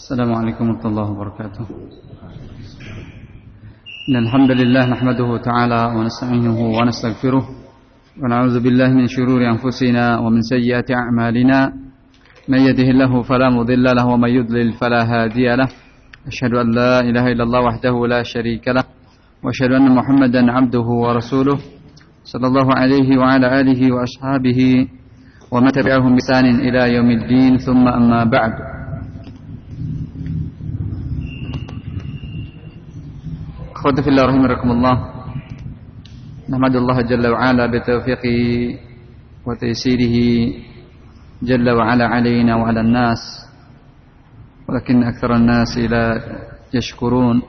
السلام عليكم ورحمة الله وبركاته. إن الحمد لله نحمده تعالى ونستعينه ونستغفره ونعوذ بالله من شرور أنفسنا ومن سيئات أعمالنا من يهده الله فلا مضل له ومن يضلل فلا هادي له أشهد أن لا إله إلا الله وحده لا شريك له وأشهد أن محمدا عبده ورسوله صلى الله عليه وعلى آله وأصحابه ومن تبعهم بإحسان إلى يوم الدين ثم أما بعد. Akhwati fillah rahimakumullah. Nahmadullah jalla wa ala bi taufiqihi wa taysirihi jalla wa ala alaina wa ala an-nas. Walakin aktsaran nas la yashkurun.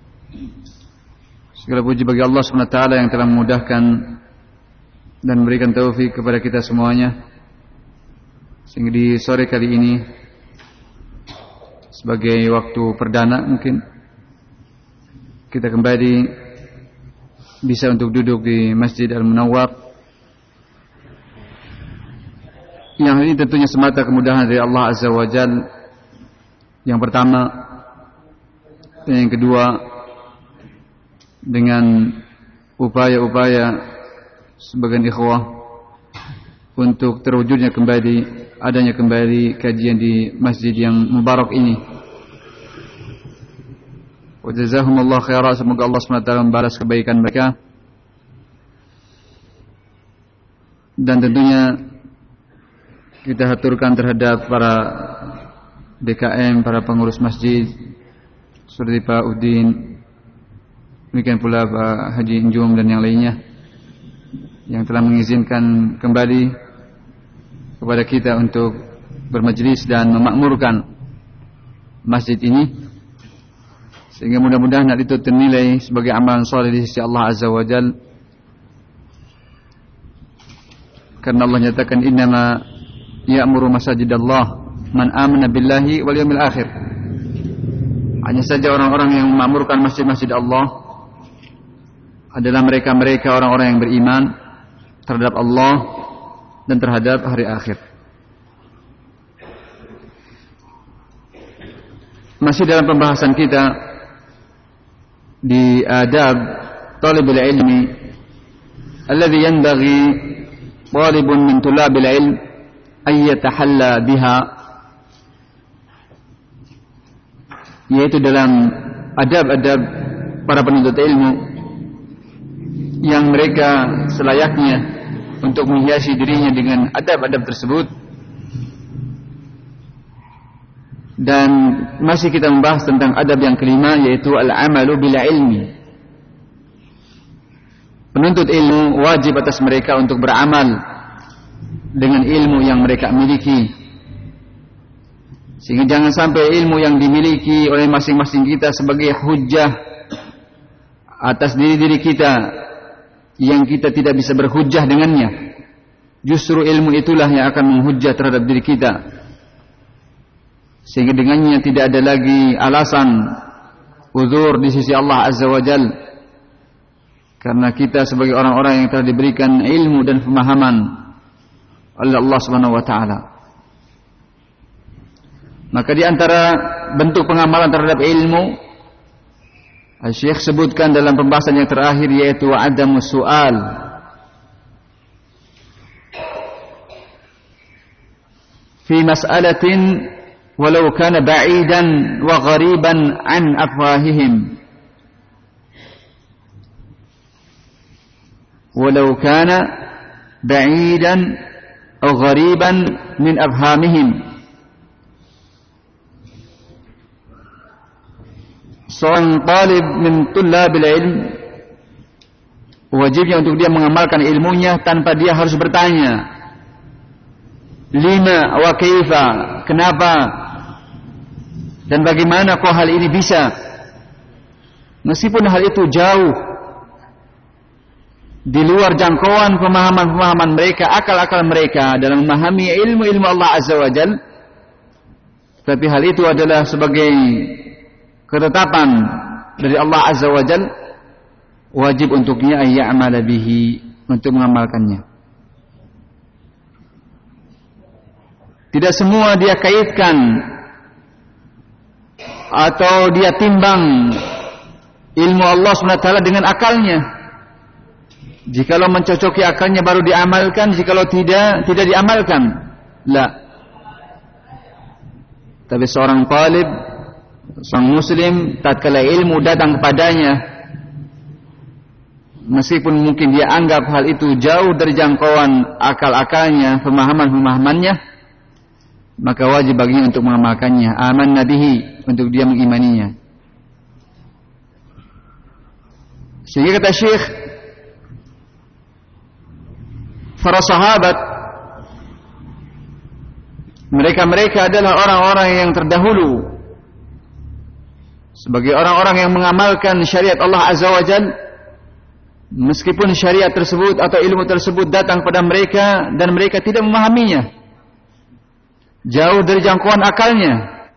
Segala puji bagi Allah Subhanahu wa taala yang telah memudahkan dan memberikan taufik kepada kita semuanya. Sehingga di sore kali ini sebagai waktu perdana mungkin kita kembali bisa untuk duduk di Masjid Al-Munawwar. Yang ini tentunya semata kemudahan dari Allah Azza wa Jalla. Yang pertama dan yang kedua dengan upaya-upaya sebagian ikhwah untuk terwujudnya adanya kembali kajian di masjid yang mubarak ini. Wa jazakumullah khairan, semoga Allah SWT membalas kebaikan mereka. Dan tentunya kita haturkan terhadap para DKM, para pengurus masjid seperti Pak Udin, demikian pula Pak Haji Injum dan yang lainnya yang telah mengizinkan kembali kepada kita untuk bermajlis dan memakmurkan masjid ini, sehingga mudah-mudahan hal itu ternilai sebagai amalan saleh di sisi Allah Azza wa Jalla. Karena Allah nyatakan innama ya'muru masajidallah man amana billahi wal yawmil akhir. Hanya saja orang-orang yang memakmurkan masjid-masjid Allah adalah mereka-mereka orang-orang yang beriman terhadap Allah dan terhadap hari akhir. Masih dalam pembahasan kita di adab talibul ilmi alladhi yanbaghi talibun min tulabil ilm an yatahalla biha, yaitu dalam adab-adab para penuntut ilmu yang mereka selayaknya untuk menghiasi dirinya dengan adab-adab tersebut. Dan masih kita membahas tentang adab yang kelima, yaitu al-amalu bila ilmi. Penuntut ilmu wajib atas mereka untuk beramal dengan ilmu yang mereka miliki, sehingga jangan sampai ilmu yang dimiliki oleh masing-masing kita sebagai hujjah atas diri-diri kita yang kita tidak bisa berhujjah dengannya. Justru ilmu itulah yang akan menghujjah terhadap diri kita, sehingga dengannya tidak ada lagi alasan uzur di sisi Allah Azza wa Jalla, karena kita sebagai orang-orang yang telah diberikan ilmu dan pemahaman oleh Allah Subhanahu wa taala. Maka di antara bentuk pengamalan terhadap ilmu, Syekh sebutkan dalam pembahasan yang terakhir, yaitu adamus su'al. Fi mas'alatin walau kana ba'idan wa ghariban an afwahihim. Walau kana ba'idan aw ghariban min afhamihim. Seorang talib min tullabil ilm wajibnya untuk dia mengamalkan ilmunya tanpa dia harus bertanya lima wa kaifa, kenapa dan bagaimana kok hal ini bisa, meskipun hal itu jauh di luar jangkauan pemahaman-pemahaman mereka, akal-akal mereka dalam memahami ilmu-ilmu Allah Azza wa Jalla. Tapi hal itu adalah sebagai ketetapan dari Allah Azza wa Jalla, wajib untuknya ayya'mala bihi, untuk mengamalkannya. Tidak semua dia kaitkan atau dia timbang ilmu Allah SWT dengan akalnya. Jikalau mencocoki akalnya baru diamalkan, jikalau tidak diamalkan. La. Tapi seorang talib, seorang muslim, tatkala ilmu datang kepadanya, meskipun mungkin dia anggap hal itu jauh dari jangkauan akal-akalnya, pemahaman-pemahamannya, maka wajib baginya untuk mengamalkannya. Amanna bihi, untuk dia mengimaninya. Sehingga kata Syekh, para sahabat, mereka adalah orang-orang yang terdahulu sebagai orang-orang yang mengamalkan syariat Allah Azza wa Jalla, meskipun syariat tersebut atau ilmu tersebut datang pada mereka dan mereka tidak memahaminya, jauh dari jangkauan akalnya,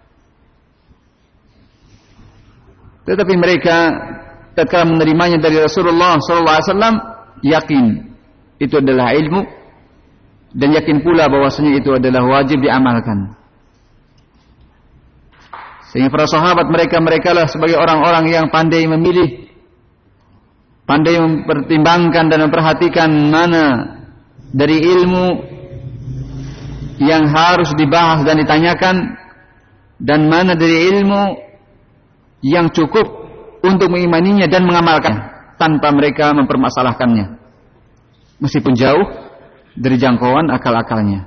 tetapi mereka tatkala menerimanya dari Rasulullah SAW yakin itu adalah ilmu, dan yakin pula bahwasanya itu adalah wajib diamalkan. Sehingga para sahabat mereka lah sebagai orang-orang yang pandai memilih, pandai mempertimbangkan dan memperhatikan mana dari ilmu yang harus dibahas dan ditanyakan, dan mana dari ilmu yang cukup untuk mengimaninya dan mengamalkan tanpa mereka mempermasalahkannya, meskipun jauh dari jangkauan akal-akalnya.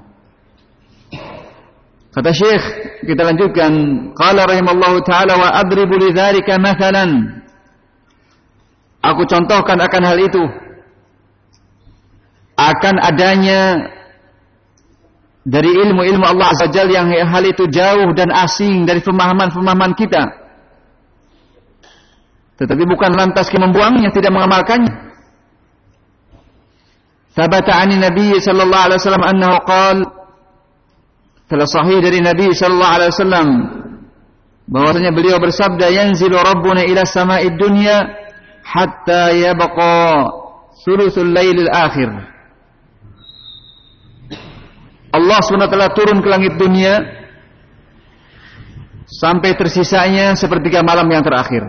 Kata Syekh, kita lanjutkan. Qala rahimallahu ta'ala wa adribu lidzalika mathalan. Aku contohkan akan hal itu, akan adanya dari ilmu-ilmu Allah Azza wa Jalla yang hal itu jauh dan asing dari pemahaman-pemahaman kita, tetapi bukan lantas kita membuangnya, tidak mengamalkannya. Thabata 'ani Nabi sallallahu alaihi wasallam annahu qala, telah sahih dari Nabi sallallahu alaihi wasallam bahwasanya beliau bersabda, yanzilu rabbuna ila sama'id dunya hatta yabqa thuluthul lailil akhir. Allah SWT turun ke langit dunia sampai tersisanya sepertiga malam yang terakhir,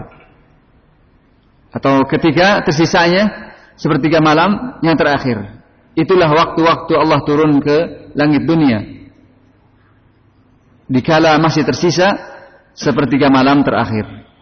atau ketika tersisanya sepertiga malam yang terakhir. Itulah waktu-waktu Allah turun ke langit dunia, dikala masih tersisa sepertiga malam terakhir.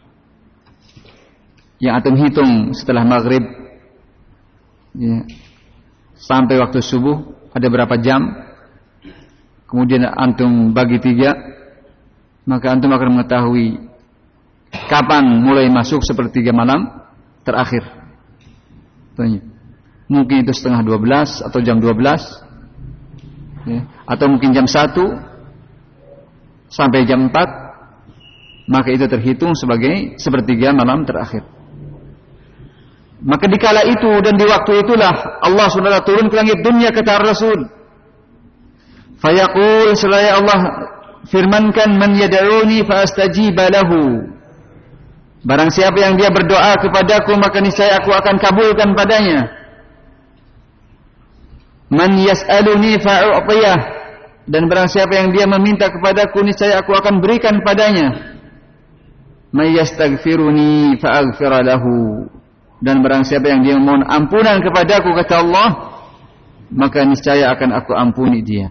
Yang antum hitung setelah maghrib ya, sampai waktu subuh ada berapa jam, kemudian antum bagi 3, maka antum akan mengetahui kapan mulai masuk sepertiga malam terakhir. Mungkin itu setengah 12 atau jam 12 ya, atau mungkin jam 1 sampai jam 4, maka itu terhitung sebagai sepertiga malam terakhir. Maka dikala itu dan di waktu itulah Allah SWT turun ke langit dunia, kata Rasul. Fayaqul, selaya Allah firmankan, man yad'uni fa astajiba lahu. Barang siapa yang dia berdoa kepadaku, maka niscaya aku akan kabulkan padanya. Man yas'aluni fa'u'tiyah, dan barang siapa yang dia meminta kepadaku, niscaya aku akan berikan padanya. Man yastaghfiruni fa'aghfir lahu, dan barang siapa yang dia memohon ampunan kepadaku, kata Allah, maka niscaya akan aku ampuni dia.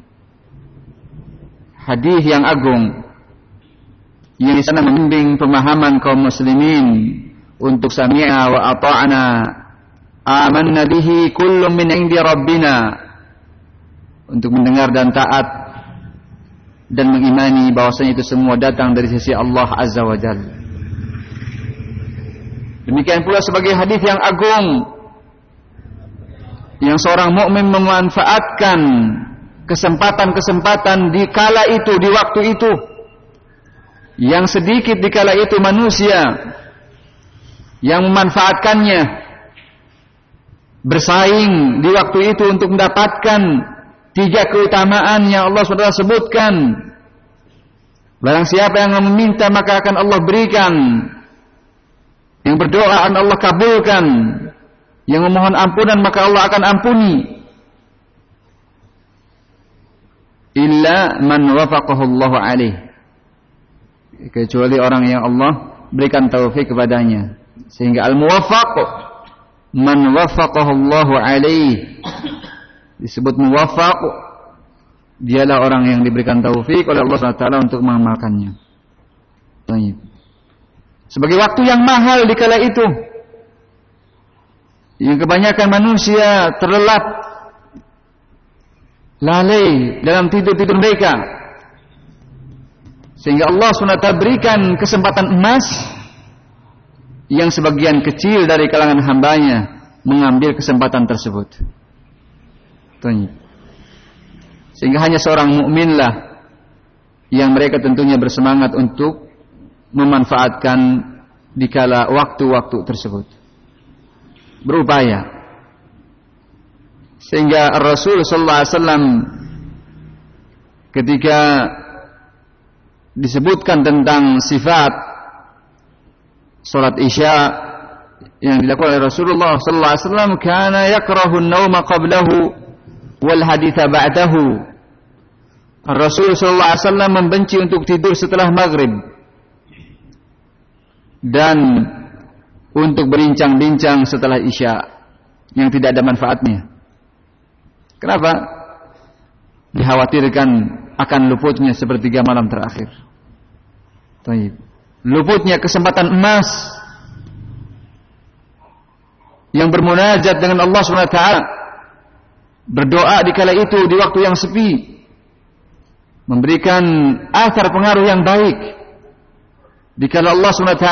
Hadis yang agung yang di sana membimbing pemahaman kaum muslimin untuk sami'na wa ata'na, amanna bihi kullun min indi rabbina, untuk mendengar dan taat dan mengimani bahwasanya itu semua datang dari sisi Allah Azza wa Jalla. Demikian pula sebagai hadis yang agung yang seorang mukmin memanfaatkan kesempatan-kesempatan di kala itu, di waktu itu, yang sedikit di kala itu manusia yang memanfaatkannya, bersaing di waktu itu untuk mendapatkan 3 keutamaan yang Allah SWT sebutkan. Barang siapa yang meminta maka akan Allah berikan, yang berdoa akan Allah kabulkan, yang memohon ampunan maka Allah akan ampuni. Illa man wafaqahu Allah alaih, kecuali orang yang Allah berikan taufik kepadanya. Sehingga al-muwaffaq man waffaqahu Allah alaih. Disebut muwaffaq, dialah orang yang diberikan taufik oleh Allah SWT untuk mengamalkannya. Baik. Sebagai waktu yang mahal di kala itu, yang kebanyakan manusia terlelap, lalai dalam tidur-tidur mereka, sehingga Allah SWT berikan kesempatan emas yang sebagian kecil dari kalangan hambanya mengambil kesempatan tersebut. Sehingga hanya seorang mukminlah yang mereka tentunya bersemangat untuk memanfaatkan dikala waktu-waktu tersebut, berupaya. Sehingga Rasul sallallahu alaihi wasallam ketika disebutkan tentang sifat salat Isya yang dilakukan oleh Rasulullah sallallahu alaihi wasallam, kana yakrahu an-nauma qablahu wal haditha ba'dahu. Rasul sallallahu alaihi wasallam membenci untuk tidur setelah maghrib dan untuk berbincang-bincang setelah Isya yang tidak ada manfaatnya. Kenapa? Dikhawatirkan akan luputnya sepertiga malam terakhir. Luputnya kesempatan emas yang bermunajat dengan Allah SWT, berdoa di kala itu di waktu yang sepi, memberikan athar pengaruh yang baik di kala Allah SWT,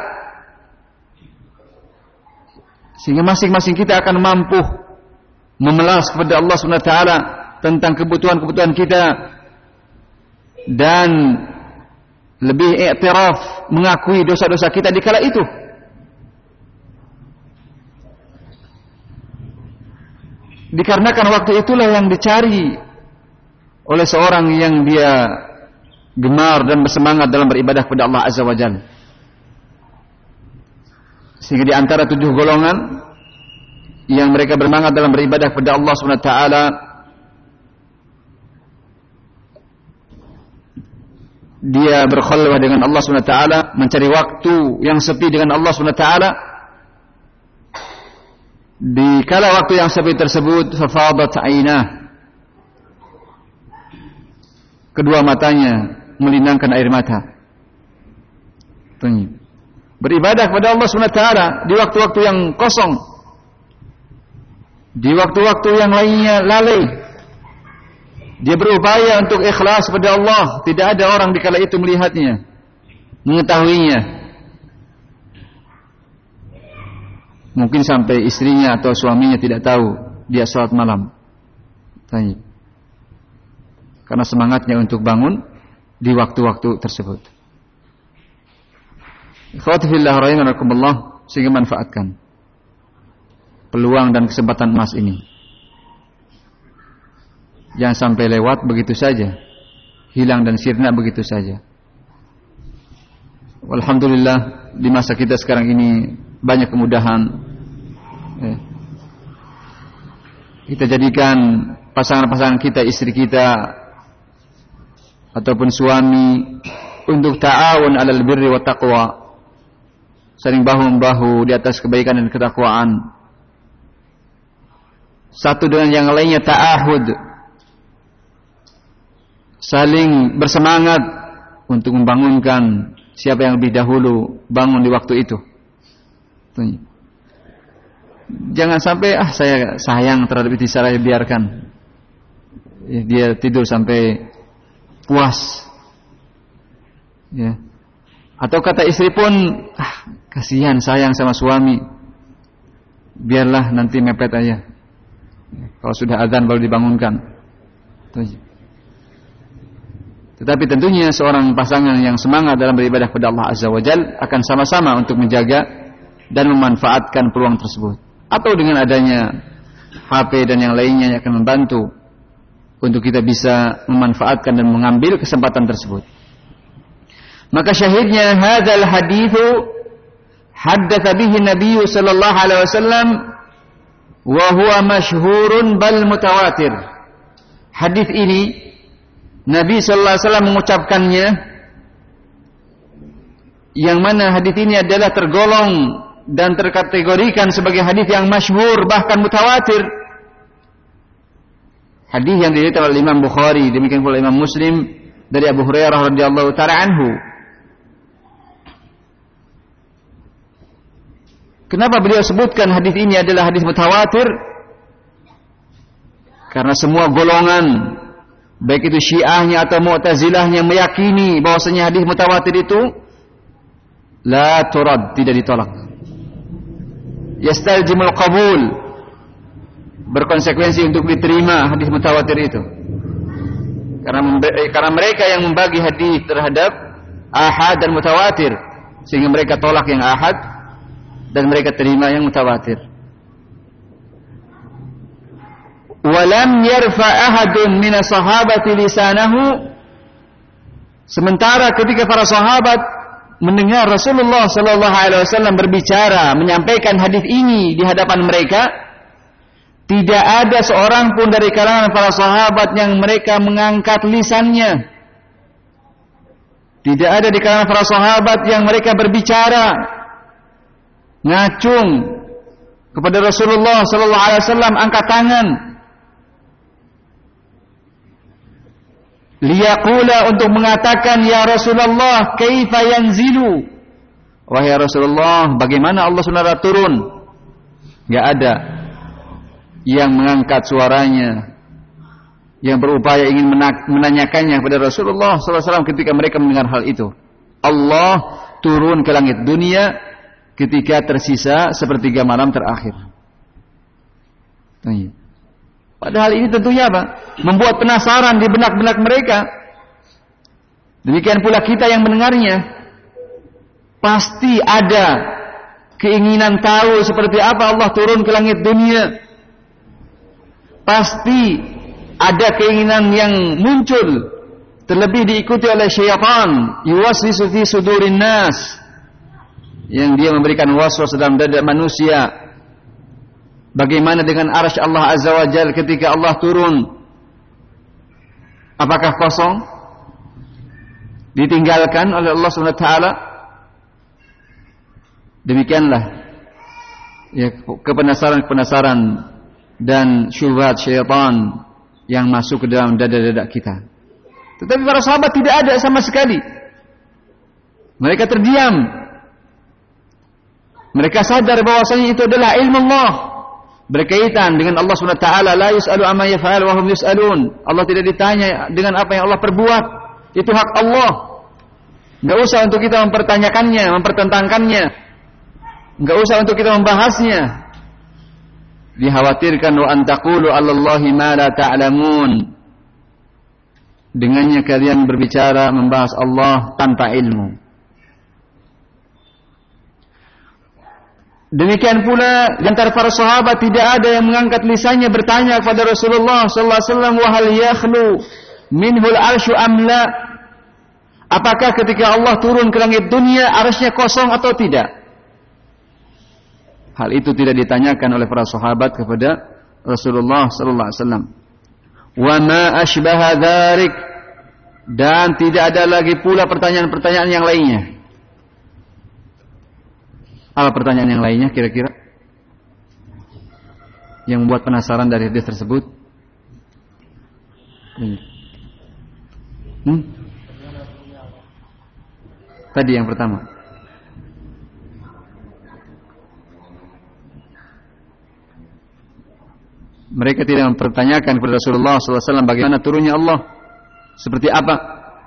sehingga masing-masing kita akan mampu memelas kepada Allah SWT tentang kebutuhan-kebutuhan kita dan lebih iktiraf, mengakui dosa-dosa kita di kala itu. Dikarenakan waktu itulah yang dicari oleh seorang yang dia gemar dan bersemangat dalam beribadah kepada Allah Azza wa Jalla. Sehingga di antara 7 golongan yang mereka bersemangat dalam beribadah kepada Allah Subhanahu wa taala, dia berkhalwah dengan Allah Subhanahu wa taala, mencari waktu yang sepi dengan Allah Subhanahu wa taala. Di kala waktu yang sepi tersebut, fafadat ainah, kedua matanya melinangkan air mata. Beribadah kepada Allah Subhanahu wa taala di waktu-waktu yang kosong, di waktu-waktu yang lainnya lalai. Dia berupaya untuk ikhlas kepada Allah. Tidak ada orang di kala itu melihatnya, mengetahuinya. Mungkin sampai istrinya atau suaminya tidak tahu dia salat malam. Karena semangatnya untuk bangun di waktu-waktu tersebut. Ikhwati fillah rahimakumullah, sehingga manfaatkan peluang dan kesempatan emas ini. Jangan sampai lewat begitu saja, hilang dan sirna begitu saja. Alhamdulillah di masa kita sekarang ini banyak kemudahan. Kita jadikan pasangan-pasangan kita, istri kita ataupun suami, untuk ta'awun 'alal birri wa taqwa, saling bahu-membahu di atas kebaikan dan ketakwaan. Satu dengan yang lainnya ta'ahud, saling bersemangat untuk membangunkan siapa yang lebih dahulu bangun di waktu itu. Jangan sampai saya sayang terhadap istri saya, biarkan dia tidur sampai puas. Ya. Atau kata istri pun, kasihan sayang sama suami, biarlah nanti mepet aja. Kalau sudah azan baru dibangunkan. Tetapi tentunya seorang pasangan yang semangat dalam beribadah kepada Allah Azza wa Jalla akan sama-sama untuk menjaga dan memanfaatkan peluang tersebut. Atau dengan adanya HP dan yang lainnya yang akan membantu untuk kita bisa memanfaatkan dan mengambil kesempatan tersebut. Maka syahidnya hadzal haditsu haddatsa bihi Nabi sallallahu alaihi wasallam wa huwa masyhurun bal mutawatir. Hadis ini Nabi sallallahu alaihi wasallam mengucapkannya yang mana hadis ini adalah tergolong dan terkategorikan sebagai hadis yang masyhur bahkan mutawatir. Hadis yang diriwayatkan oleh Imam Bukhari, demikian pula Imam Muslim dari Abu Hurairah radhiyallahu taala anhu. Kenapa beliau sebutkan hadis ini adalah hadis mutawatir? Karena semua golongan, baik itu Syiahnya atau Mu'tazilahnya, meyakini bahwasanya hadis mutawatir itu la turad, tidak ditolak. Yastaljimul qabul, berkonsekuensi untuk diterima hadis mutawatir itu. Karena mereka yang membagi hadis terhadap ahad dan mutawatir, sehingga mereka tolak yang ahad dan mereka terima yang mutawatir. Walam yarfa ahadun minas sahabati lisanahu, sementara ketika para sahabat mendengar Rasulullah sallallahu alaihi wasallam berbicara, menyampaikan hadis ini di hadapan mereka, tidak ada seorang pun dari kalangan para sahabat yang mereka mengangkat lisannya. Tidak ada di kalangan para sahabat yang mereka berbicara ngacung kepada Rasulullah sallallahu alaihi wasallam, angkat tangan liyaqula, untuk mengatakan ya Rasulullah kaifa yanzilu, wahai Rasulullah bagaimana Allah SWT turun. Enggak ada yang mengangkat suaranya, yang berupaya ingin menanyakannya kepada Rasulullah SAW ketika mereka mendengar hal itu. Allah turun ke langit dunia ketika tersisa sepertiga malam terakhir. Padahal ini tentunya apa? Membuat penasaran di benak-benak mereka. Demikian pula kita yang mendengarnya. Pasti ada keinginan tahu seperti apa Allah turun ke langit dunia. Pasti ada keinginan yang muncul, terlebih diikuti oleh syaitan, yuwaswisu fi sudurin nas, yang dia memberikan waswas dalam dada manusia. Bagaimana dengan arsy Allah Azza wa Jalla ketika Allah turun? Apakah kosong? Ditinggalkan oleh Allah Subhanahu wa taala? Demikianlah ya, kepenasaran dan syubhat syaitan yang masuk ke dalam dada-dada kita. Tetapi para sahabat tidak ada sama sekali. Mereka terdiam. Mereka sadar bahwasanya itu adalah ilmu Allah, berkaitan dengan Allah SWT. La yus'alu amma yaf'al wa hum yus'alun. Allah tidak ditanya dengan apa yang Allah perbuat. Itu hak Allah. Enggak usah untuk kita mempertanyakannya, mempertentangkannya. Enggak usah untuk kita membahasnya. Dikhawatirkan wa antaqulu 'alallahi ma la ta'lamun. Dengannya kalian berbicara membahas Allah tanpa ilmu. Demikian pula di antara para sahabat tidak ada yang mengangkat lisannya bertanya kepada Rasulullah sallallahu alaihi wasallam, wa hal yakhlu minhul arsyu am la? Apakah ketika Allah turun ke langit dunia arsy-Nya kosong atau tidak? Hal itu tidak ditanyakan oleh para sahabat kepada Rasulullah sallallahu alaihi wasallam. Wa ma asbaha dzalik, dan tidak ada lagi pula pertanyaan-pertanyaan yang lainnya. Apa pertanyaan yang lainnya kira-kira yang membuat penasaran dari hadis tersebut? Tadi yang pertama. Mereka tidak mempertanyakan kepada Rasulullah SAW bagaimana turunnya Allah, seperti apa,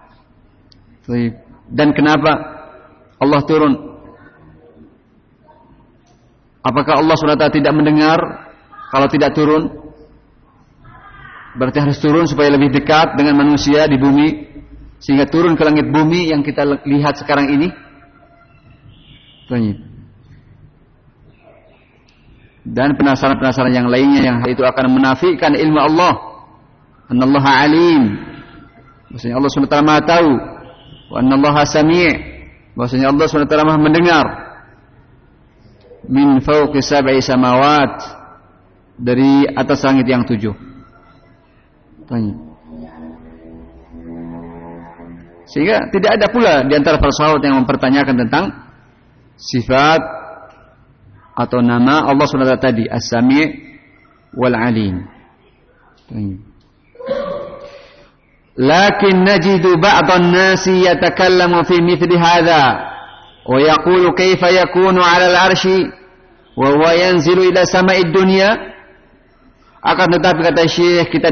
dan kenapa Allah turun. Apakah Allah SWT tidak mendengar kalau tidak turun? Berarti harus turun supaya lebih dekat dengan manusia di bumi, sehingga turun ke langit bumi yang kita lihat sekarang ini. Dan penasaran-penasaran yang lainnya yang itu akan menafikan ilmu Allah. Annallaha alim, bahwasanya Allah SWT Maha tahu. Wa annallaha sami', bahwasanya Allah SWT Maha mendengar. Min fawqi sab'i samawat, dari atas langit yang 7. Sehingga tidak ada pula di antara para sahabat yang mempertanyakan tentang sifat atau nama Allah SWT tadi, As-Sami' wal Alim. Lakin najidu ba'dhan nasi yatakallamu fi mithli hadha wa yaqulu kaifa yakunu 'ala al-'arsyi wa huwa yanzilu ila sama'id dunya. Akan tetapi kata Syekh, kita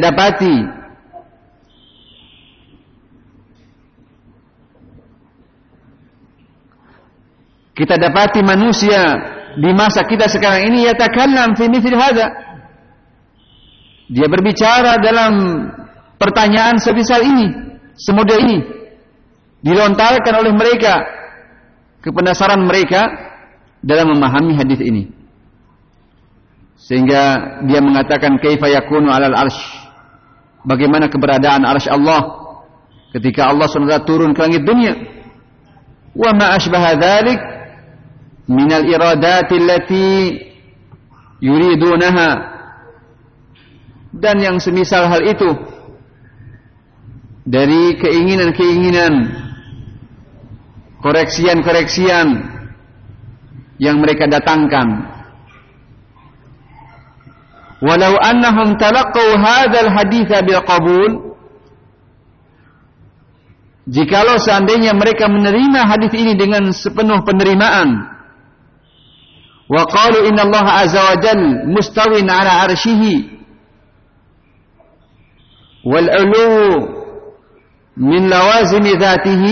dapati manusia di masa kita sekarang ini yatakallam fi mithli hadha. Dia berbicara dalam pertanyaan sebesar ini, semudah ini, dilontarkan oleh mereka ke penasaran mereka dalam memahami hadis ini. Sehingga dia mengatakan kaifa yakunu 'alal 'arsy. Bagaimana keberadaan 'arsy Allah ketika Allah SWT turun ke langit dunia. Wa ma asbaha dzalik min al-iradati allati yuridunaha. Dan yang semisal hal itu dari keinginan-keinginan, koreksian-koreksian yang mereka datangkan. Walau annahum talaqqaw hadzal haditsa bil qabul, jikalau seandainya mereka menerima hadis ini dengan sepenuh penerimaan, wa qalu innallaha azza wa jalla mustawin 'ala 'arsyihi wal 'ulu min lawazimi dzatihi,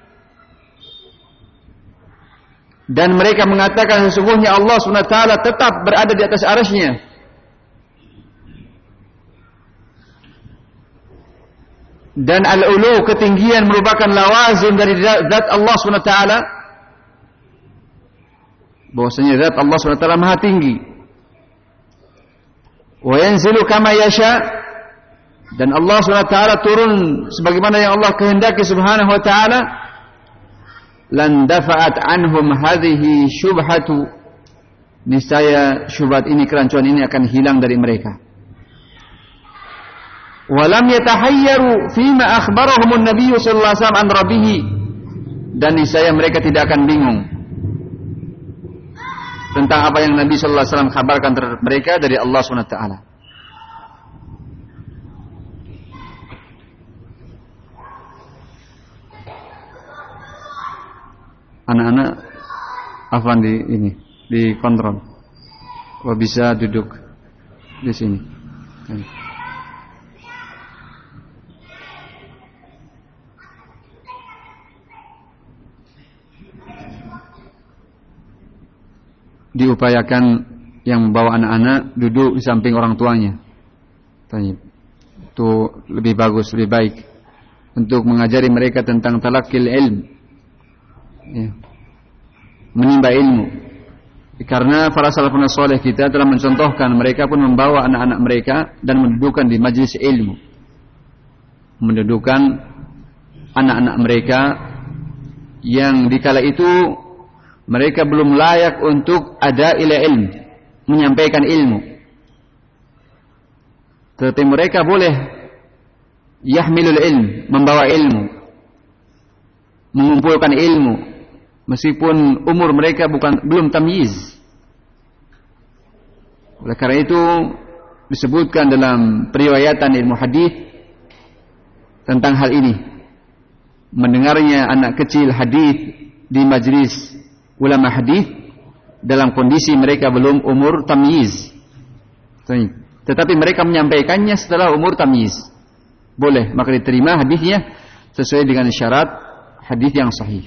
dan mereka mengatakan sesungguhnya Allah SWT tetap berada di atas arsy-Nya, dan al-ulu ketinggian merupakan lawazim dari zat Allah SWT, bahwasanya zat Allah SWT maha tinggi. Wa yanzilu kama yasha, dan Allah SWT turun sebagaimana yang Allah kehendaki subhanahu wa ta'ala. Lan dafa'at anhum hadhihi syubhatu, niscaya syubhat ini, kerancuan ini akan hilang dari mereka. Walam yatahayyaru fima akhbarahum an-nabiy sallallahu alaihi wasallam an rabbih, dan niscaya mereka tidak akan bingung tentang apa yang Nabi sallallahu alaihi wasallam kabarkan terhadap mereka dari Allah Subhanahu wa taala. Anak-anak afwan di kontrol. Kok bisa duduk di sini? Diupayakan yang membawa anak-anak duduk di samping orang tuanya. Itu lebih bagus, lebih baik untuk mengajari mereka tentang talaqqil ilm, ya, menimba ilmu. Karena para salafun saleh kita telah mencontohkan mereka pun membawa anak-anak mereka dan mendudukkan di majelis ilmu, mendudukkan anak-anak mereka yang dikala itu mereka belum layak untuk ada ila ilm, menyampaikan ilmu. Tetapi mereka boleh yahmilul ilm, membawa ilmu, mengumpulkan ilmu, meskipun umur mereka belum tamyiz. Oleh karena itu disebutkan dalam periwayatan ilmu hadis tentang hal ini. Mendengarnya anak kecil hadis di majlis ulama hadis dalam kondisi mereka belum umur tamyiz. Tetapi mereka menyampaikannya setelah umur tamyiz. Boleh, maka diterima hadisnya sesuai dengan syarat hadis yang sahih.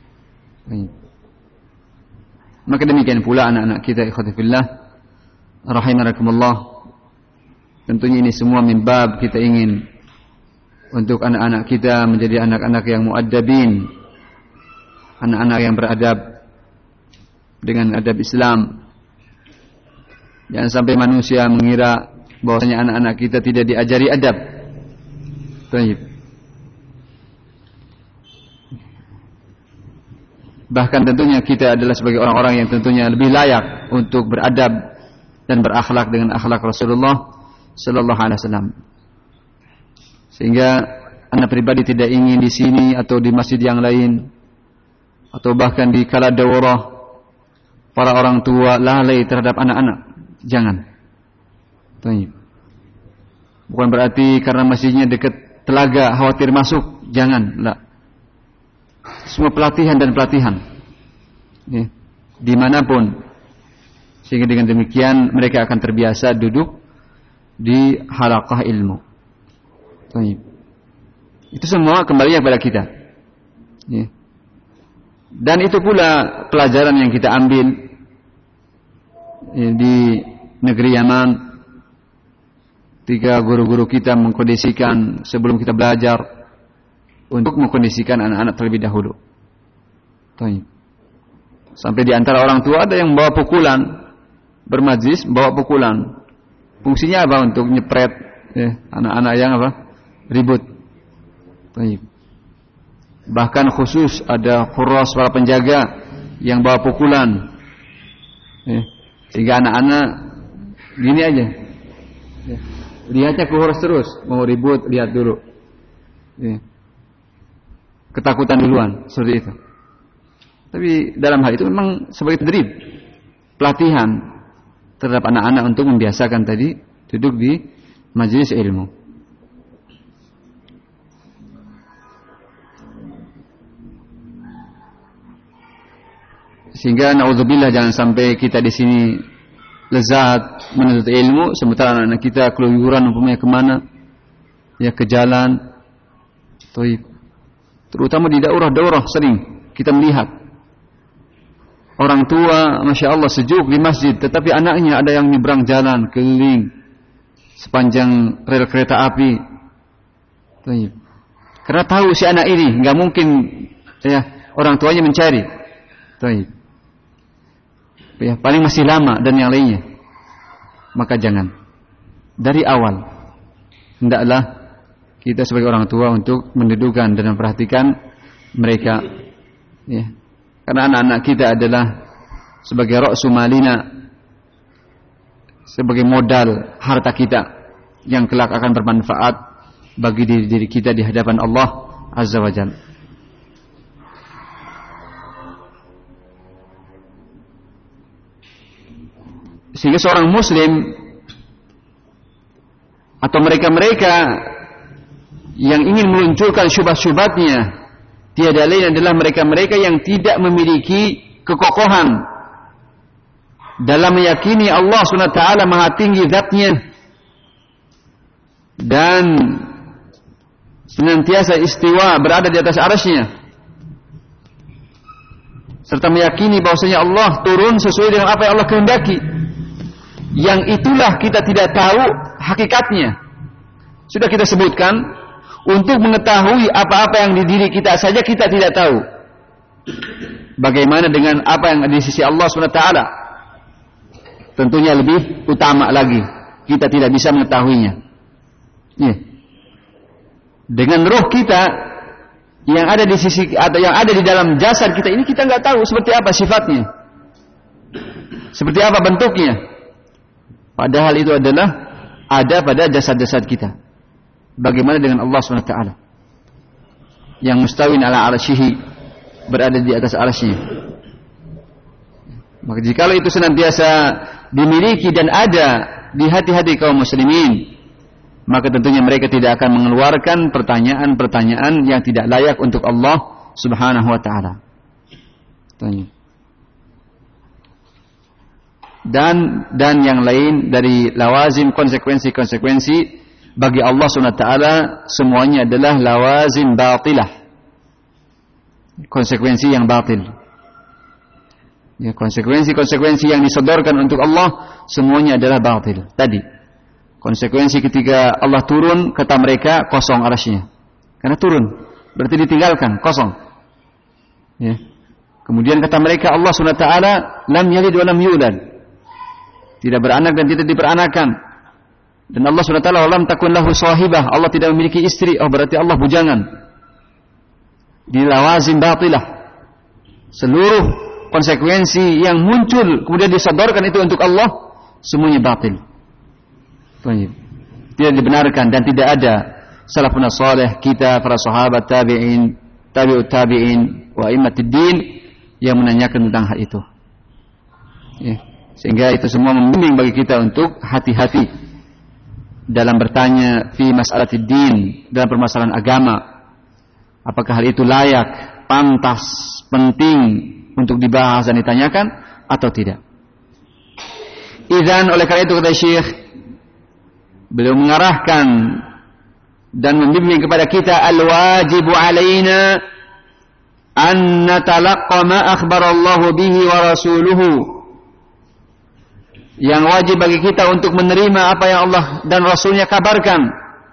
Maka demikian pula anak-anak kita ikhwati fillah rahimakumullah. Tentunya ini semua min bab kita ingin untuk anak-anak kita menjadi anak-anak yang muaddabin, anak-anak yang beradab dengan adab Islam. Jangan sampai manusia mengira bahwasanya anak-anak kita tidak diajari adab. Baik. Bahkan tentunya kita adalah sebagai orang-orang yang tentunya lebih layak untuk beradab dan berakhlak dengan akhlak Rasulullah sallallahu alaihi wasallam. Sehingga ana pribadi tidak ingin di sini atau di masjid yang lain, atau bahkan di kala daurah para orang tua lalai terhadap anak-anak. Jangan. Bukan berarti karena masjidnya dekat telaga khawatir masuk. Jangan. La. Semua pelatihan dan pelatihan. Ya. Dimanapun. Sehingga dengan demikian mereka akan terbiasa duduk di halaqah ilmu. Itu semua kembali kepada kita. Ya. Dan itu pula pelajaran yang kita ambil di negeri Yaman. Tiga guru-guru kita mengkondisikan sebelum kita belajar untuk mengkondisikan anak-anak terlebih dahulu. Sampai di antara orang tua ada yang bawa pukulan, bermajlis bawa pukulan. Fungsinya apa? Untuk nyepret anak-anak yang apa? Ribut. Bahkan khusus ada khurras para penjaga yang bawa pukulan. Sehingga anak-anak gini aja. Lihatnya ke khurras terus, mau ribut lihat dulu. Ketakutan duluan, seperti itu. Tapi dalam hal itu memang sebagai tadrib, pelatihan terhadap anak-anak untuk membiasakan tadi duduk di majelis ilmu. Sehingga naudzubillah jangan sampai kita di sini lezat menuntut ilmu sementara anak-anak kita keluyuran umpamanya kemana, ya ke jalan. Terutama di daurah-daurah sering kita melihat orang tua, masya Allah sejuk di masjid, tetapi anaknya ada yang nyebrang jalan keliling sepanjang rel kereta api. Karena tahu si anak ini nggak mungkin ya orang tuanya mencari. Ya, paling masih lama dan yang lainnya. Maka jangan. Dari awal hendaklah kita sebagai orang tua untuk mendudukkan dan memperhatikan mereka. Ya. Karena anak-anak kita adalah sebagai ra'su malina, sebagai modal harta kita yang kelak akan bermanfaat bagi diri kita di hadapan Allah Azza wa Jalla. Sehingga seorang muslim atau mereka-mereka yang ingin meluncurkan syubhat-syubhatnya tiada lain adalah mereka-mereka yang tidak memiliki kekokohan dalam meyakini Allah SWT Maha Tinggi zatnya dan senantiasa istiwa berada di atas arasy-Nya, serta meyakini bahwasanya Allah turun sesuai dengan apa yang Allah kehendaki. Yang itulah kita tidak tahu hakikatnya. Sudah kita sebutkan, untuk mengetahui apa-apa yang di diri kita saja kita tidak tahu. Bagaimana dengan apa yang di sisi Allah SWT? Tentunya lebih utama lagi. Kita tidak bisa mengetahuinya. Ya. Dengan roh kita yang ada di sisi atau yang ada di dalam jasad kita ini, kita nggak tahu seperti apa sifatnya, seperti apa bentuknya. Padahal itu adalah ada pada jasad-jasad kita. Bagaimana dengan Allah SWT yang mustawin ala arsyihi, berada di atas arsy-Nya. Maka jikalau itu senantiasa dimiliki dan ada di hati-hati kaum muslimin, maka tentunya mereka tidak akan mengeluarkan pertanyaan-pertanyaan yang tidak layak untuk Allah Subhanahu wa taala. Dan yang lain dari lawazim, konsekuensi bagi Allah SWT semuanya adalah lawazim batilah, konsekuensi yang batil. Ya, konsekuensi yang disodorkan untuk Allah semuanya adalah batil. Tadi konsekuensi ketika Allah turun, kata mereka kosong arasy-Nya, karena turun berarti ditinggalkan, kosong. Ya. Kemudian kata mereka Allah SWT lam yalid wa lam yulad, tidak beranak dan tidak diperanakan. Dan Allah SWT lam takun lahu sahibah, Allah tidak memiliki istri. Oh, berarti Allah bujangan. Di lawazim batilah, seluruh konsekuensi yang muncul kemudian disodorkan itu untuk Allah, semuanya batil. Tidak dibenarkan dan tidak ada salafun salih, kita para sahabat, tabi'in, tabi'ut tabi'in, wa immatid din yang menanyakan tentang hal itu. Ya. Sehingga itu semua membimbing bagi kita untuk hati-hati dalam bertanya fi mas'alatid din, dalam permasalahan agama. Apakah hal itu layak, pantas, penting untuk dibahas dan ditanyakan atau tidak? Idzan, oleh karena itu kata Syekh, beliau mengarahkan dan membimbing kepada kita, al-wajibu alaina an natalaqqa ma akhbarallahu bihi wa rasuluhu. Yang wajib bagi kita untuk menerima apa yang Allah dan Rasulnya kabarkan.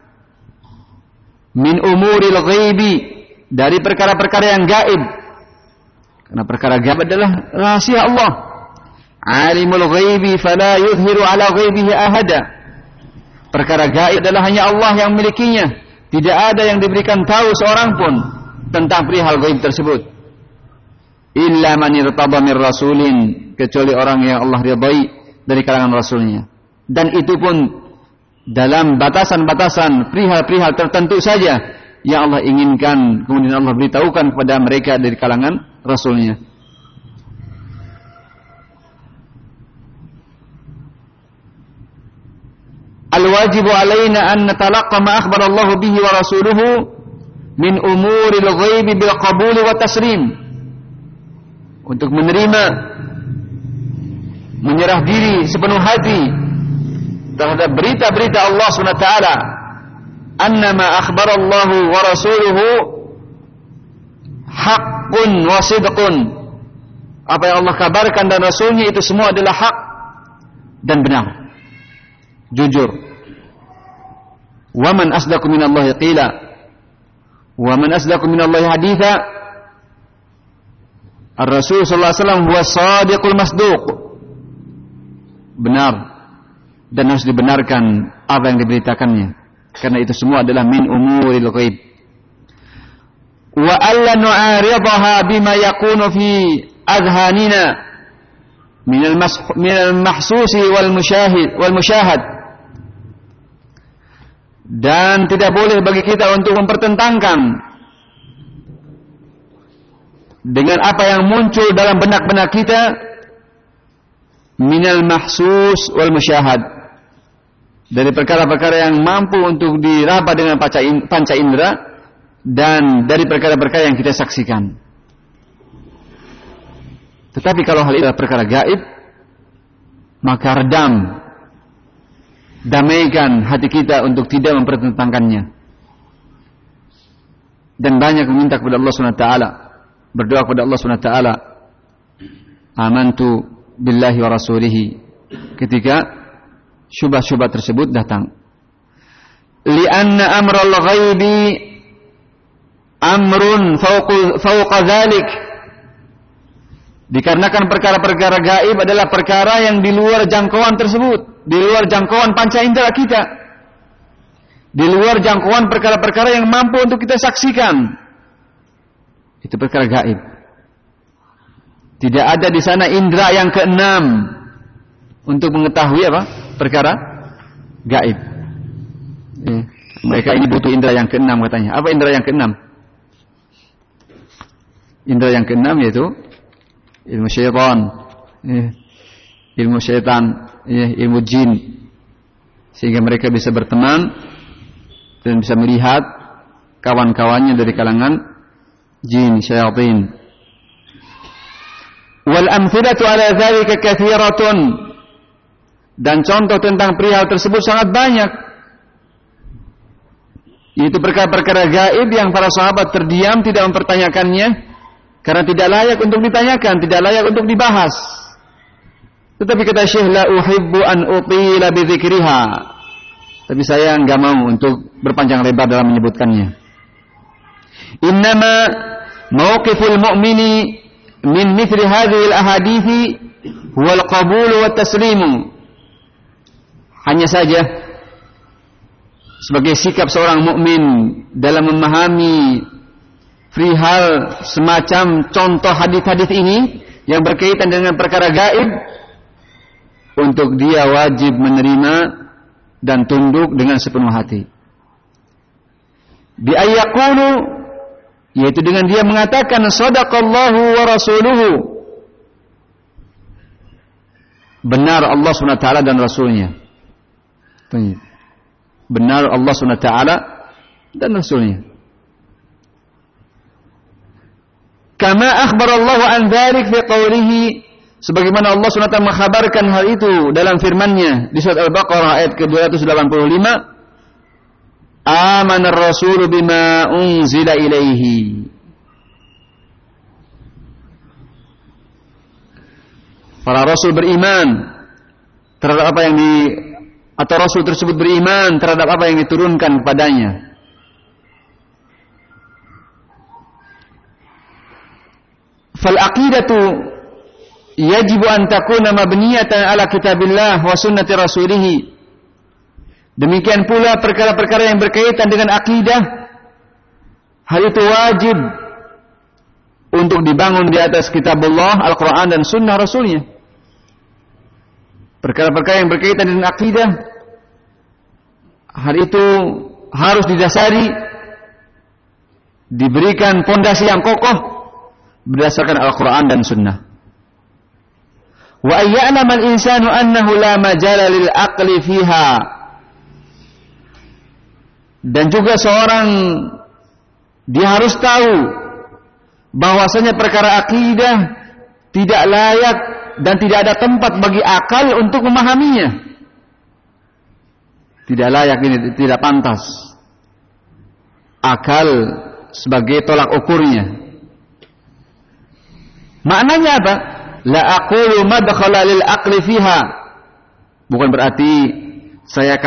Min umuril ghaibi, dari perkara-perkara yang gaib. Karena perkara gaib adalah rahasia Allah. Alimul ghaibi fala yudhiru ala ghaibihi ahada. Perkara gaib adalah hanya Allah yang memilikinya. Tidak ada yang diberikan tahu seorang pun tentang perihal gaib tersebut. Illa man irtada min rasulin, kecuali orang yang Allah ridai dari kalangan Rasulnya. Dan itu pun dalam batasan-batasan perihal-perihal tertentu saja yang Allah inginkan, kemudian Allah beritahukan kepada mereka dari kalangan Rasulnya. Al-wajibu alaina an natalaqqa ma akhbara Allah bihi wa rasuluhu min umuril ghaibi bil qabul wa taslim. Untuk menyerah diri sepenuh hati terhadap berita-berita Allah SWT. Annama akhbarallahu wa rasuluhu haqqun wa sidqun. Apa yang Allah kabarkan dan Rasulnya itu semua adalah hak dan benar, jujur. Wa man asdaqu minallahi qila wa man asdaqu minallahi haditha. Ar-Rasul sallallahu alaihi wasallam huwa shadiqul masduq. Benar dan harus dibenarkan apa yang diberitakannya, karena itu semua adalah min umuril ghaib. Wa alla nu'aridaha bima yakunu fi adhanina min al-mahsusi wal musyahad. Dan tidak boleh bagi kita untuk mempertentangkan dengan apa yang muncul dalam benak-benak kita minal mahsus wal musyahad, dari perkara-perkara yang mampu untuk diraba dengan panca indera dan dari perkara-perkara yang kita saksikan. Tetapi kalau hal itu adalah perkara gaib, maka redam, damaikan hati kita untuk tidak mempertentangkannya. Dan banyak meminta kepada Allah SWT, berdoa kepada Allah SWT, amantu billahi wa rasulihi, ketika syubhat-syubhat tersebut datang. Lianna amral ghaibi amrun fawqa dhalik, dikarenakan perkara-perkara gaib adalah perkara yang di luar jangkauan tersebut, di luar jangkauan panca indera kita, di luar jangkauan perkara-perkara yang mampu untuk kita saksikan. Itu perkara gaib. Tidak ada di sana indera yang keenam untuk mengetahui apa? Perkara gaib. Mereka ini butuh indera yang keenam katanya. Apa indera yang keenam? Indera yang keenam yaitu ilmu syaitan, ilmu jin, sehingga mereka bisa berteman dan bisa melihat kawan-kawannya dari kalangan jin, syaitan. Wal amthilatu ala dzalika katsiratun, dan contoh tentang perihal tersebut sangat banyak. Itu perkara-perkara gaib yang para sahabat terdiam, tidak mempertanyakannya karena tidak layak untuk ditanyakan, tidak layak untuk dibahas. Tetapi kata Syekh, la uhibbu an utila bi dzikriha, tapi saya enggak mau untuk berpanjang lebar dalam menyebutkannya. Innama mauqiful mu'mini min mithli hadhihi al-ahadithi wal qabul wa taslimu. Hanya saja sebagai sikap seorang mukmin dalam memahami perihal semacam contoh hadis-hadis ini yang berkaitan dengan perkara gaib, untuk dia wajib menerima dan tunduk dengan sepenuh hati. bi ayyaqulu, yaitu dengan dia mengatakan shadaqallahu wa rasuluhu, benar Allah SWT dan Rasulnya. Benar Allah SWT dan Rasulnya. Kama akhbarallahu an dzalik fi qawlihi, sebagaimana Allah SWT mengkhabarkan hal itu dalam firman-Nya di surat Al-Baqarah ayat ke-285, amanar rasulu bima unzila ilaihi. Para rasul beriman terhadap apa yang atau rasul tersebut beriman terhadap apa yang diturunkan kepadanya. Fal aqidatu yajibu an takuna mabniyatan ala kitabillah wa sunnati rasulih. Demikian pula perkara-perkara yang berkaitan dengan akidah, hal itu wajib untuk dibangun di atas kitabullah, Al-Quran dan sunnah Rasulnya. Perkara-perkara yang berkaitan dengan akidah, hal itu harus didasari, diberikan pondasi yang kokoh berdasarkan Al-Quran dan sunnah. Wa ayya'lama al-insanu annahu la majala lil aqli fiha. Dan juga seorang dia harus tahu bahwasanya perkara akidah tidak layak dan tidak ada tempat bagi akal untuk memahaminya. Tidak layak, ini tidak pantas. Akal sebagai tolak ukurnya. Maknanya apa? La aqulu madkhala lil aqli fiha. Bukan berarti saya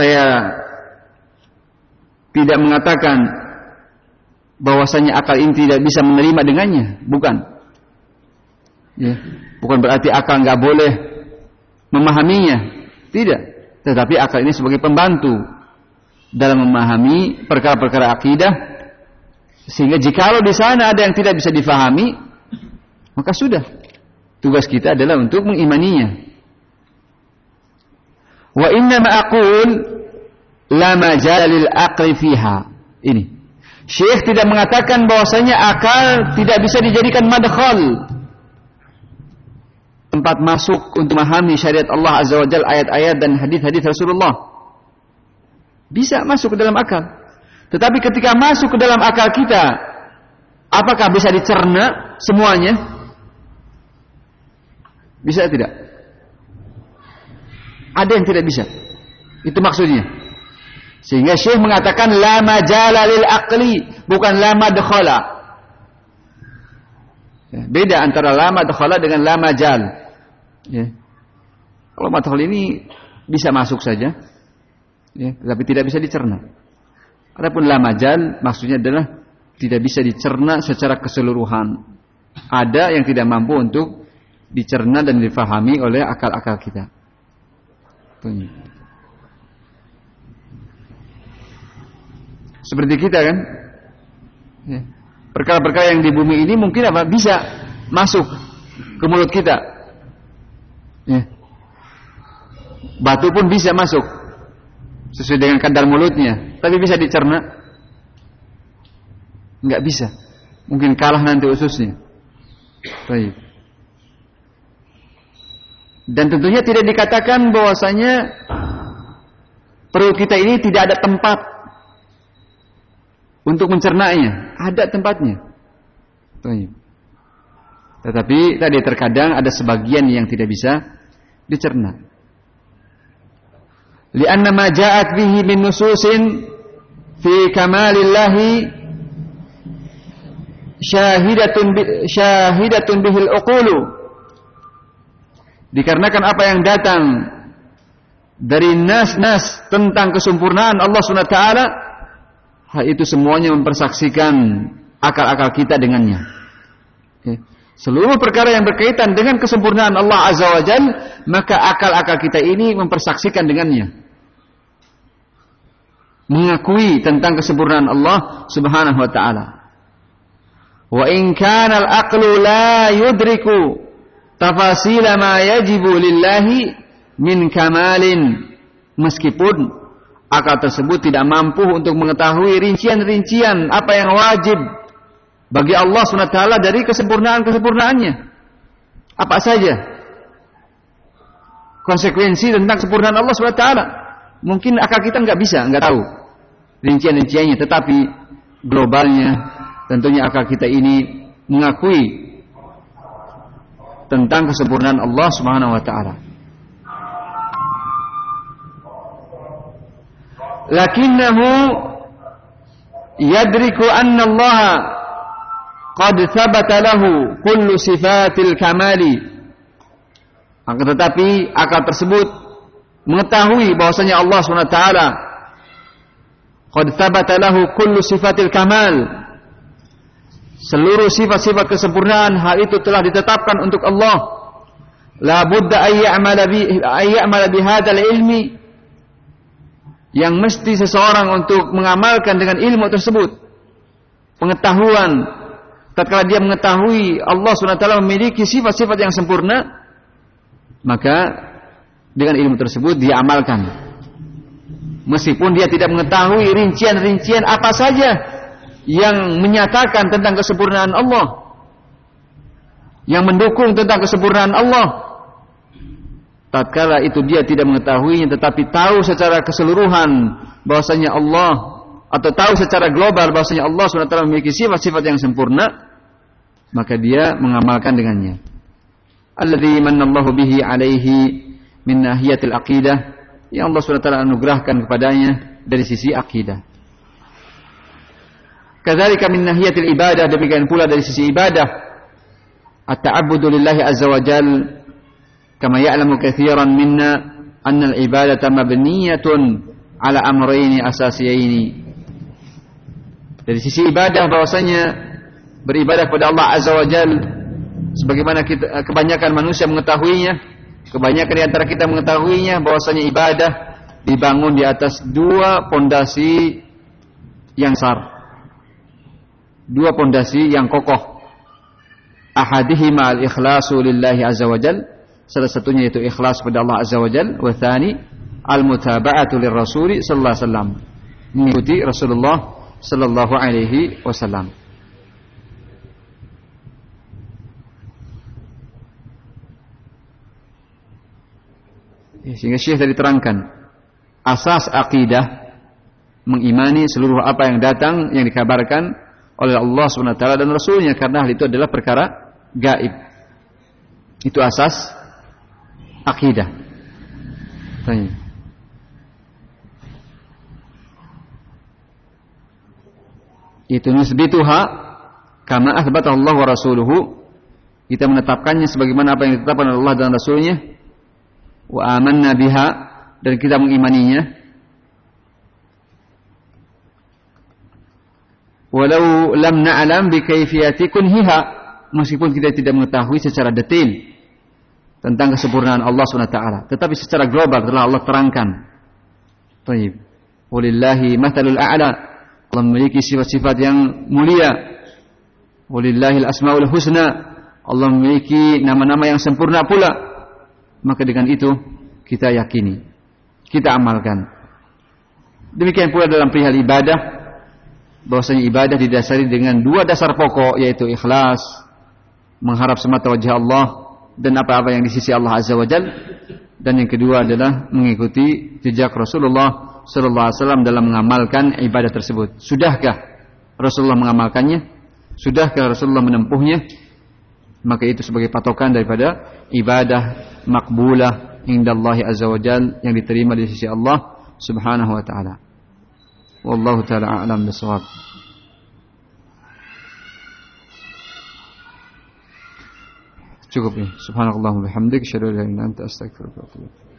tidak mengatakan bahwasanya akal ini tidak bisa menerima dengannya, bukan. Ya, bukan berarti akal enggak boleh memahaminya, tidak. Tetapi akal ini sebagai pembantu dalam memahami perkara-perkara akidah, sehingga jikalau di sana ada yang tidak bisa difahami, maka sudah, tugas kita adalah untuk mengimaninya. Wa inna ma aqul la majala lil aqli fiha. Ini Syekh tidak mengatakan bahwasanya akal tidak bisa dijadikan madkhal, tempat masuk untuk memahami syariat Allah Azza wa Jalla, ayat-ayat dan hadis-hadis Rasulullah. Bisa masuk ke dalam akal. Tetapi ketika masuk ke dalam akal kita, apakah bisa dicerna semuanya? Bisa tidak? Ada yang tidak bisa. Itu maksudnya. Sehingga Syekh mengatakan la majala lil aqli, bukan la madkhala. Beda antara la madkhala dengan la majal. Ya. Kalau madkhal ini bisa masuk saja, ya, tapi tidak bisa dicerna. Adapun la majal maksudnya adalah tidak bisa dicerna secara keseluruhan. Ada yang tidak mampu untuk dicerna dan difahami oleh akal-akal kita. Seperti kita kan, ya. Perkara-perkara yang di bumi ini mungkin apa bisa masuk ke mulut kita, ya. Batu pun bisa masuk sesuai dengan kadar mulutnya, tapi bisa dicerna? Enggak bisa. Mungkin kalah nanti ususnya. Baik. Dan tentunya tidak dikatakan bahwasanya perut kita ini tidak ada tempat untuk mencernanya. Ada tempatnya. Tetapi tadi terkadang ada sebagian yang tidak bisa dicerna. Lianna ma ja'at bihi min nususin fi kamalillahi syahidatun bihil uqulu. Dikarenakan apa yang datang dari nas-nas tentang kesempurnaan Allah SWT, hal itu semuanya mempersaksikan akal-akal kita dengannya. Okay. Seluruh perkara yang berkaitan dengan kesempurnaan Allah Azza wa Jalla, maka akal-akal kita ini mempersaksikan dengannya, mengakui tentang kesempurnaan Allah Subhanahu wa ta'ala. Wa in kana al-aqlu la yudriku tafasila ma yajibu lillahi min kamalin, meskipun akal tersebut tidak mampu untuk mengetahui rincian-rincian apa yang wajib bagi Allah SWT dari kesempurnaan-kesempurnaannya. Apa saja konsekuensi tentang kesempurnaan Allah SWT. Mungkin akal kita nggak tahu rincian-rinciannya, tetapi globalnya tentunya akal kita ini mengakui tentang kesempurnaan Allah Subhanahu wa taala. Lakinnahu yadriku anna Allah qad thabata lahu kullu sifatil kamali. Akan tetapi akal tersebut mengetahui bahwasanya Allah Subhanahu wa taala qad thabata lahu kullu sifatil kamal. Seluruh sifat-sifat kesempurnaan hal itu telah ditetapkan untuk Allah. La budda ayya'mala bihadzal ilmi, yang mesti seseorang untuk mengamalkan dengan ilmu tersebut. Pengetahuan, tatkala dia mengetahui Allah SWT memiliki sifat-sifat yang sempurna, maka dengan ilmu tersebut dia amalkan. Meskipun dia tidak mengetahui rincian-rincian apa saja yang menyatakan tentang kesempurnaan Allah, yang mendukung tentang kesempurnaan Allah, tatkala itu dia tidak mengetahuinya, tetapi tahu secara keseluruhan bahwasanya Allah, atau tahu secara global bahwasanya Allah SWT memiliki sifat-sifat yang sempurna, maka dia mengamalkan dengannya. Alladzi manallahu bihi alaihi min nahiyatil aqidah, yang Allah SWT anugerahkan kepadanya dari sisi akidah. Kadzalika min nahiyatil ibadah, demikian pula dari sisi ibadah, at-ta'abbudu lillahi azza wa jal, kama ya'lamu katsiran minna anna al-ibadata mabniyatun ala amrayni asasiyaini. Dari sisi ibadah bahwasanya beribadah kepada Allah azza wa jal, sebagaimana kita, kebanyakan manusia mengetahuinya, kebanyakan di antara kita mengetahuinya, bahwasanya ibadah dibangun di atas dua pondasi yang besar, dua pondasi yang kokoh. Ahadihima al-ikhlasu lillahi azza wa jal, salah satunya itu ikhlas kepada Allah azza wa jal, wa tsani al-mutaba'atu lirrasuli sallallahu alaihi wasallam, mengikuti Rasulullah sallallahu alaihi wasallam. Sehingga Syekh tadi terangkan asas akidah, mengimani seluruh apa yang datang, yang dikabarkan oleh Allah SWT dan Rasulnya, karena hal itu adalah perkara gaib. Itu asas akidah. Tanya. Itu nusbituha kama athbata Allah wa rasuluhu, kita menetapkannya sebagaimana apa yang ditetapkan oleh Allah dan Rasulnya. Wa amanna biha, dan kita mengimaninya. Walau lam na'lam bi kaifiyati kunhiha, meskipun kita tidak mengetahui secara detail tentang kesempurnaan Allah SWT, tetapi secara global telah Allah terangkan. Baik. Walillahi mathalul a'la, Allah memiliki sifat-sifat yang mulia. Walillahil asmaul husna, Allah memiliki nama-nama yang sempurna pula. Maka dengan itu kita yakini, kita amalkan. Demikian pula dalam perihal ibadah, bahwasanya ibadah didasari dengan dua dasar pokok, yaitu ikhlas, mengharap semata wajah Allah dan apa-apa yang di sisi Allah azza wa jal, dan yang kedua adalah mengikuti jejak Rasulullah sallallahu alaihi wasallam dalam mengamalkan ibadah tersebut. Sudahkah Rasulullah mengamalkannya? Sudahkah Rasulullah menempuhnya? Maka itu sebagai patokan daripada ibadah makbulah indallahi azza wa jal, yang diterima di sisi Allah subhanahu wa ta'ala. Wallahu ta'ala a'lam bishawab. Cukup ya. Subhanakallahumma bihamdika asyhadu an la ilaha illa anta astaghfiruka wa atubu ilaik.